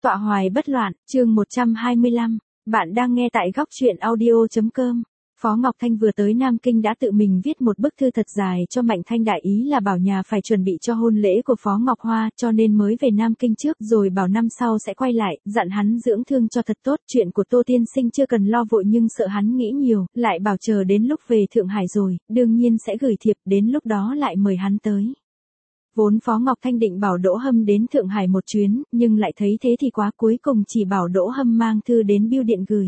Tọa hoài bất loạn, chương 125. Bạn đang nghe tại góc truyện audio.com. Phó Ngọc Thanh vừa tới Nam Kinh đã tự mình viết một bức thư thật dài cho Mạnh Thanh, đại ý là bảo nhà phải chuẩn bị cho hôn lễ của Phó Ngọc Hoa, cho nên mới về Nam Kinh trước rồi bảo năm sau sẽ quay lại, dặn hắn dưỡng thương cho thật tốt. Chuyện của Tô Tiên Sinh chưa cần lo vội, nhưng sợ hắn nghĩ nhiều, lại bảo chờ đến lúc về Thượng Hải rồi, đương nhiên sẽ gửi thiệp, đến lúc đó lại mời hắn tới. Vốn Phó Ngọc Thanh định bảo Đỗ Hâm đến Thượng Hải một chuyến, nhưng lại thấy thế thì quá, cuối cùng chỉ bảo Đỗ Hâm mang thư đến bưu điện gửi.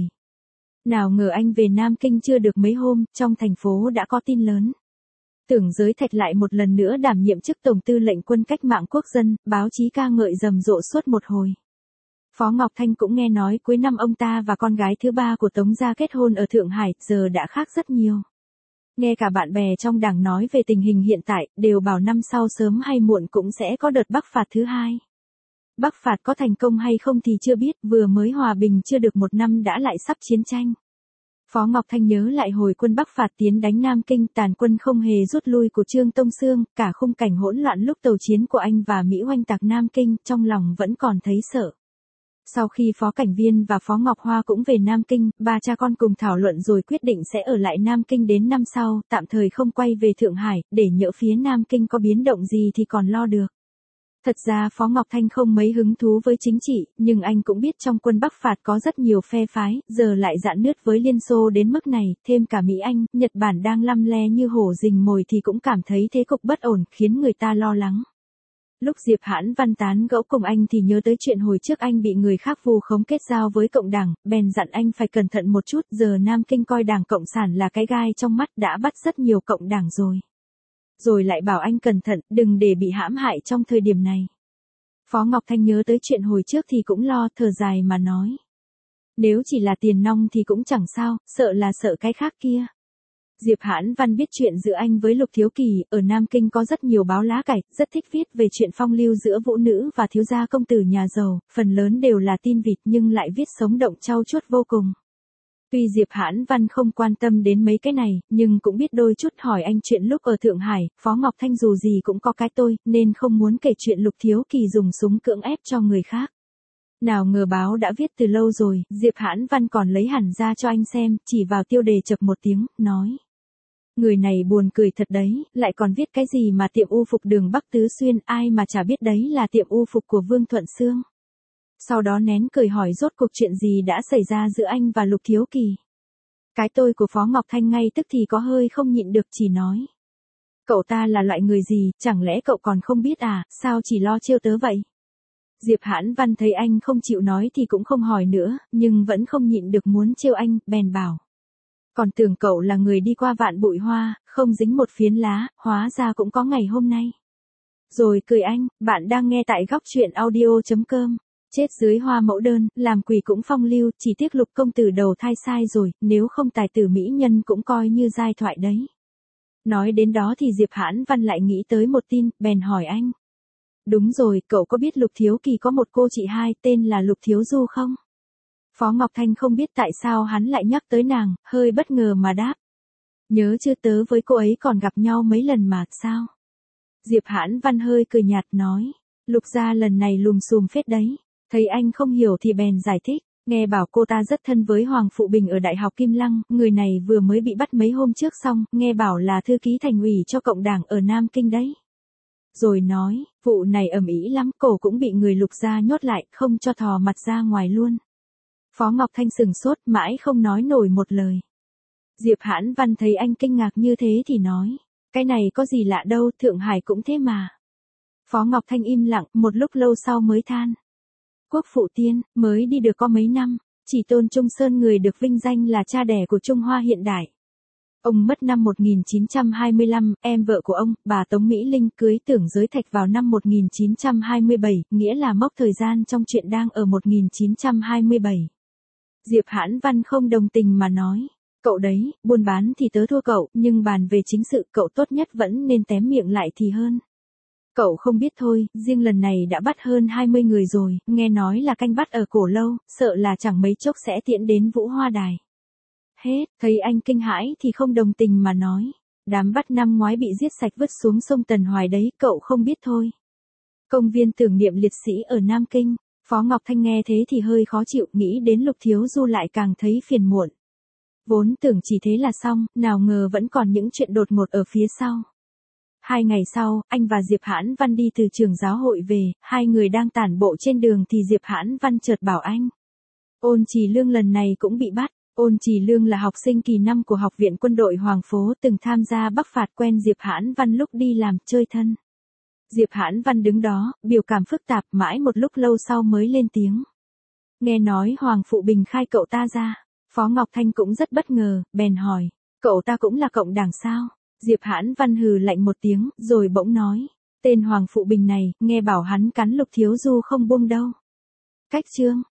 Nào ngờ anh về Nam Kinh chưa được mấy hôm, trong thành phố đã có tin lớn. Tưởng Giới Thạch lại một lần nữa đảm nhiệm chức Tổng tư lệnh Quân Cách mạng Quốc dân, báo chí ca ngợi rầm rộ suốt một hồi. Phó Ngọc Thanh cũng nghe nói cuối năm ông ta và con gái thứ ba của Tống gia kết hôn ở Thượng Hải, giờ đã khác rất nhiều. Nghe cả bạn bè trong đảng nói về tình hình hiện tại, đều bảo năm sau sớm hay muộn cũng sẽ có đợt Bắc phạt thứ hai. Bắc phạt có thành công hay không thì chưa biết, vừa mới hòa bình chưa được một năm đã lại sắp chiến tranh. Phó Ngọc Thanh nhớ lại hồi quân Bắc phạt tiến đánh Nam Kinh, tàn quân không hề rút lui của Trương Tông Xương, cả khung cảnh hỗn loạn lúc tàu chiến của anh và Mỹ oanh tạc Nam Kinh, trong lòng vẫn còn thấy sợ. Sau khi Phó Cảnh Viên và Phó Ngọc Hoa cũng về Nam Kinh, ba cha con cùng thảo luận rồi quyết định sẽ ở lại Nam Kinh đến năm sau, tạm thời không quay về Thượng Hải, để nhỡ phía Nam Kinh có biến động gì thì còn lo được. Thật ra Phó Ngọc Thanh không mấy hứng thú với chính trị, nhưng anh cũng biết trong quân Bắc phạt có rất nhiều phe phái, giờ lại rạn nứt với Liên Xô đến mức này, thêm cả Mỹ Anh, Nhật Bản đang lăm le như hổ rình mồi thì cũng cảm thấy thế cục bất ổn, khiến người ta lo lắng. Lúc Diệp Hãn Văn tán gẫu cùng anh thì nhớ tới chuyện hồi trước anh bị người khác vu khống kết giao với cộng đảng, bèn dặn anh phải cẩn thận một chút, giờ Nam Kinh coi Đảng Cộng sản là cái gai trong mắt, đã bắt rất nhiều cộng đảng rồi. Rồi lại bảo anh cẩn thận, đừng để bị hãm hại trong thời điểm này. Phó Ngọc Thanh nhớ tới chuyện hồi trước thì cũng lo, thở dài mà nói. Nếu chỉ là tiền nong thì cũng chẳng sao, sợ là sợ cái khác kia. Diệp Hãn Văn biết chuyện giữa anh với Lục Thiếu Kỳ, ở Nam Kinh có rất nhiều báo lá cải, rất thích viết về chuyện phong lưu giữa vũ nữ và thiếu gia công tử nhà giàu, phần lớn đều là tin vịt nhưng lại viết sống động trau chuốt vô cùng. Tuy Diệp Hãn Văn không quan tâm đến mấy cái này, nhưng cũng biết đôi chút hỏi anh chuyện lúc ở Thượng Hải, Phó Ngọc Thanh dù gì cũng có cái tôi, nên không muốn kể chuyện Lục Thiếu Kỳ dùng súng cưỡng ép cho người khác. Nào ngờ báo đã viết từ lâu rồi, Diệp Hãn Văn còn lấy hẳn ra cho anh xem, chỉ vào tiêu đề chập một tiếng, nói. Người này buồn cười thật đấy, lại còn viết cái gì mà tiệm u phục đường Bắc Tứ Xuyên, ai mà chả biết đấy là tiệm u phục của Vương Thuận Xương. Sau đó nén cười hỏi rốt cuộc chuyện gì đã xảy ra giữa anh và Lục Thiếu Kỳ. Cái tôi của Phó Ngọc Thanh ngay tức thì có hơi không nhịn được, chỉ nói. Cậu ta là loại người gì, chẳng lẽ cậu còn không biết à, sao chỉ lo trêu tớ vậy? Diệp Hãn Văn thấy anh không chịu nói thì cũng không hỏi nữa, nhưng vẫn không nhịn được muốn trêu anh, bèn bảo. Còn tưởng cậu là người đi qua vạn bụi hoa, không dính một phiến lá, hóa ra cũng có ngày hôm nay. Rồi cười anh, bạn đang nghe tại góc truyện audio.com. Chết dưới hoa mẫu đơn, làm quỷ cũng phong lưu, chỉ tiếc Lục công tử đầu thai sai rồi, nếu không tài tử mỹ nhân cũng coi như giai thoại đấy. Nói đến đó thì Diệp Hãn Văn lại nghĩ tới một tin, bèn hỏi anh. Đúng rồi, cậu có biết Lục Thiếu Kỳ có một cô chị hai tên là Lục Thiếu Du không? Phó Ngọc Thanh không biết tại sao hắn lại nhắc tới nàng, hơi bất ngờ mà đáp. Nhớ chưa, tớ với cô ấy còn gặp nhau mấy lần mà, sao? Diệp Hãn Văn hơi cười nhạt nói. Lục gia lần này lùm xùm phết đấy. Thấy anh không hiểu thì bèn giải thích, nghe bảo cô ta rất thân với Hoàng Phụ Bình ở Đại học Kim Lăng, người này vừa mới bị bắt mấy hôm trước xong, nghe bảo là thư ký thành ủy cho cộng đảng ở Nam Kinh đấy. Rồi nói, vụ này ầm ĩ lắm, cổ cũng bị người Lục gia nhốt lại, không cho thò mặt ra ngoài luôn. Phó Ngọc Thanh sừng sốt, mãi không nói nổi một lời. Diệp Hãn Văn thấy anh kinh ngạc như thế thì nói, cái này có gì lạ đâu, Thượng Hải cũng thế mà. Phó Ngọc Thanh im lặng, một lúc lâu sau mới than. Quốc phụ tiên, mới đi được có mấy năm, chỉ Tôn Trung Sơn người được vinh danh là cha đẻ của Trung Hoa hiện đại. Ông mất năm 1925, em vợ của ông, bà Tống Mỹ Linh cưới Tưởng Giới Thạch vào năm 1927, nghĩa là mốc thời gian trong chuyện đang ở 1927. Diệp Hãn Văn không đồng tình mà nói, cậu đấy, buôn bán thì tớ thua cậu, nhưng bàn về chính sự cậu tốt nhất vẫn nên tém miệng lại thì hơn. Cậu không biết thôi, riêng lần này đã bắt hơn 20 người rồi, nghe nói là canh bắt ở Cổ Lâu, sợ là chẳng mấy chốc sẽ tiễn đến Vũ Hoa Đài. Hết, thấy anh kinh hãi thì không đồng tình mà nói, đám bắt năm ngoái bị giết sạch vứt xuống sông Tần Hoài đấy, cậu không biết thôi. Công viên tưởng niệm liệt sĩ ở Nam Kinh, Phó Ngọc Thanh nghe thế thì hơi khó chịu, nghĩ đến Lục Thiếu Du lại càng thấy phiền muộn. Vốn tưởng chỉ thế là xong, nào ngờ vẫn còn những chuyện đột ngột ở phía sau. 2 ngày sau, anh và Diệp Hãn Văn đi từ trường giáo hội về, hai người đang tản bộ trên đường thì Diệp Hãn Văn chợt bảo anh. Ôn Trì Lương lần này cũng bị bắt. Ôn Trì Lương là học sinh kỳ 5 của Học viện Quân đội Hoàng Phố, từng tham gia Bắc phạt, quen Diệp Hãn Văn lúc đi làm, chơi thân. Diệp Hãn Văn đứng đó, biểu cảm phức tạp, mãi một lúc lâu sau mới lên tiếng. Nghe nói Hoàng Phụ Bình khai cậu ta ra. Phó Ngọc Thanh cũng rất bất ngờ, bèn hỏi. Cậu ta cũng là cộng đảng sao? Diệp Hãn Văn hừ lạnh một tiếng, rồi bỗng nói. Tên Hoàng Phụ Bình này, nghe bảo hắn cắn Lục Thiếu Du không buông đâu. Cách chương.